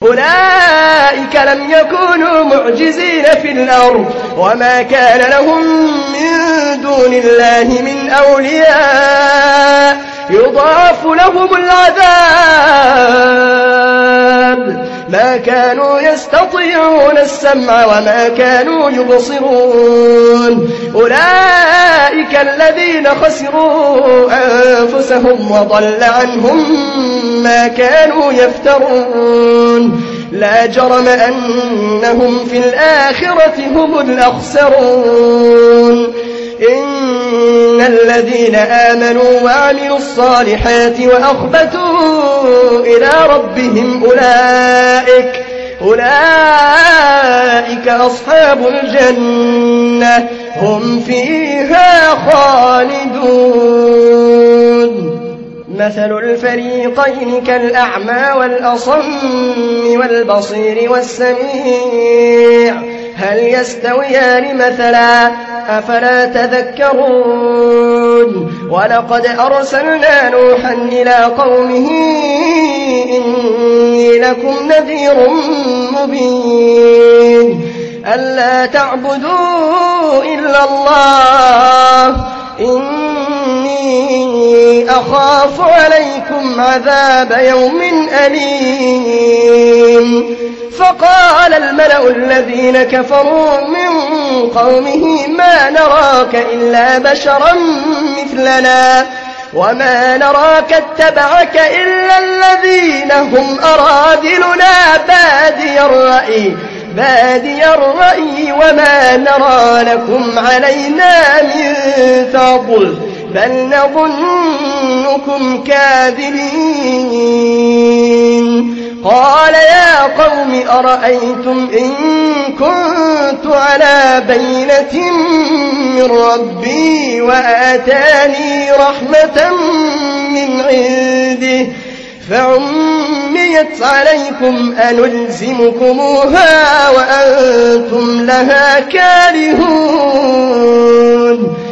أولئك لم يكونوا معجزين في الأرض وما كان لهم من دون الله من أولياء يضاعف لهم العذاب ما كانوا يستطيعون السمع وما كانوا يبصرون أولئك الذين خسروا أنفسهم وضل عنهم ما كانوا يفترون لا جرم أنهم في الآخرة هم الأخسرون إن الذين آمنوا وعملوا الصالحات وأخبتوا إلى ربهم أولئك أصحاب الجنة هم فيها خالدون مثل الفريقين كالأعمى والأصم والبصير والسميع هل يستويان مثلا أفلا تذكرون ولقد أرسلنا نوحا إلى قومه إني لكم نذير مبين ألا تعبدوا إلا الله إني أخاف عليكم عذاب يوم أليم فقال الملأ الذين كفروا من قومه ما نراك إلا بشرا مثلنا وما نراك اتبعك إلا الذين هم أراذلنا بادي الرأي وما نرى لكم علينا من فضل بل نظنكم كاذبين قال يا قوم أرأيتم إن كنت على بينة من ربي وآتاني رحمة من عنده فعميت عليكم أنلزمكموها وأنتم لها كارهون